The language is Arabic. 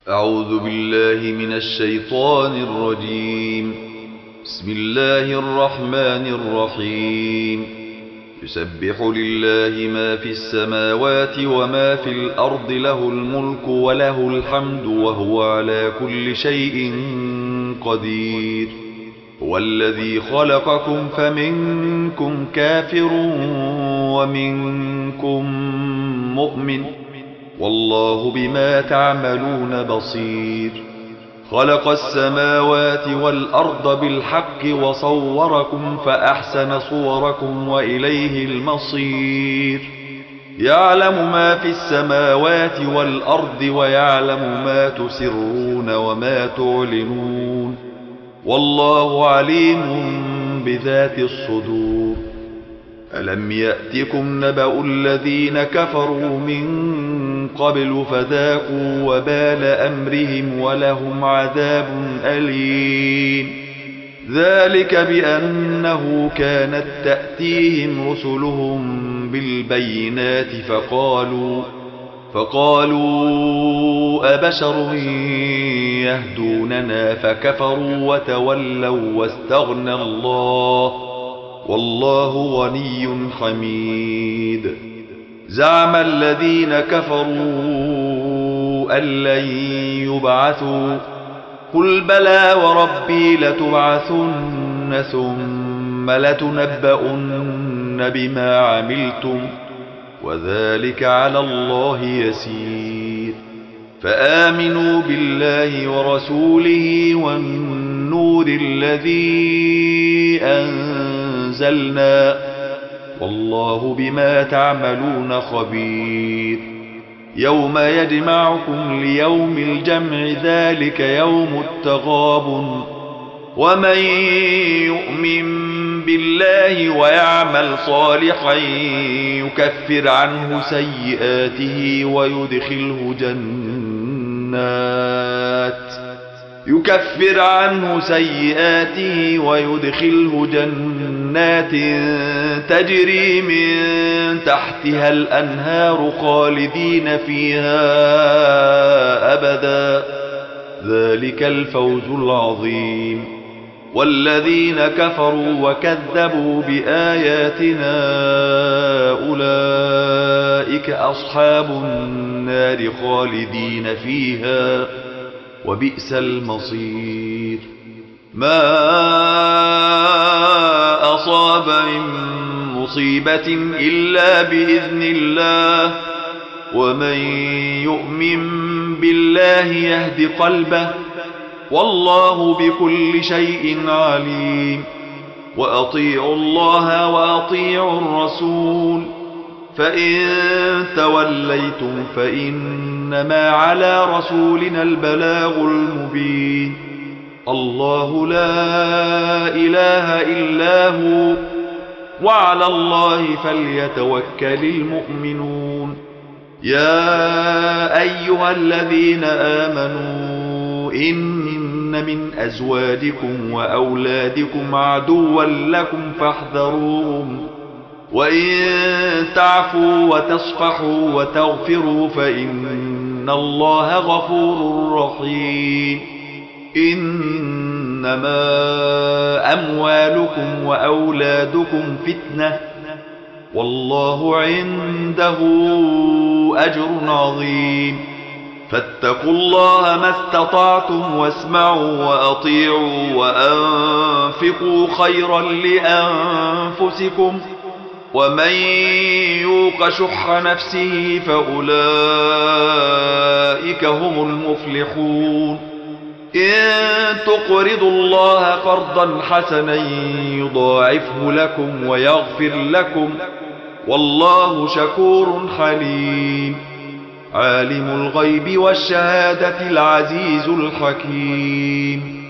أعوذ بالله من الشيطان الرجيم. بسم الله الرحمن الرحيم. يسبح لله ما في السماوات وما في الأرض، له الملك وله الحمد وهو على كل شيء قدير. هو الذي خلقكم فمنكم كافر ومنكم مؤمن، والله بما تعملون بصير. خلق السماوات والأرض بالحق وصوركم فأحسن صوركم وإليه المصير. يعلم ما في السماوات والأرض ويعلم ما تسرون وما تعلنون، والله عليم بذات الصدور. ألم يأتكم نبأ الذين كفروا من قبل فذاقوا وبال أمرهم ولهم عذاب أليم. ذلك بأنه كانت تأتيهم رسلهم بالبينات فقالوا أبشر يهدوننا فكفروا وتولوا واستغنى الله، والله غني حميد. زعم الذين كفروا أن لن يبعثوا، قل بلى وربي لتبعثن ثم لتنبؤن بما عملتم، وذلك على الله يسير. فآمنوا بالله ورسوله والنور الذي أنزلنا، والله بما تعملون خبير. يوم يجمعكم ليوم الجمع، ذلك يوم التغابن. ومن يؤمن بالله ويعمل صالحا يكفر عنه سيئاته ويدخله جنات تجري من تحتها الأنهار خالدين فيها أبدا، ذلك الفوز العظيم. والذين كفروا وكذبوا بآياتنا أولئك أصحاب النار خالدين فيها، وبئس المصير. ما أصاب من مصيبة إلا بإذن الله، ومن يؤمن بالله يهد قلبه، والله بكل شيء عليم. وأطيعوا الله وأطيعوا الرسول، فإن توليتم فإنما على رسولنا البلاغ المبين. الله لا إله إلا هو، وعلى الله فليتوكل المؤمنون. يا أيها الذين آمنوا إن من أزواجكم وأولادكم عدوا لكم فاحذروهم، وإن تعفوا وتصفحوا وتغفروا فإن الله غفور رحيم. إنما أموالكم وأولادكم فتنة، والله عنده أجر عظيم. فاتقوا الله ما استطعتم واسمعوا وأطيعوا وأنفقوا خيرا لأنفسكم، ومن يوق شح نفسه فأولئك هم المفلحون. إن تقرضوا الله قرضا حسنا يضاعفه لكم ويغفر لكم، والله شكور حليم. عالم الغيب والشهادة العزيز الحكيم.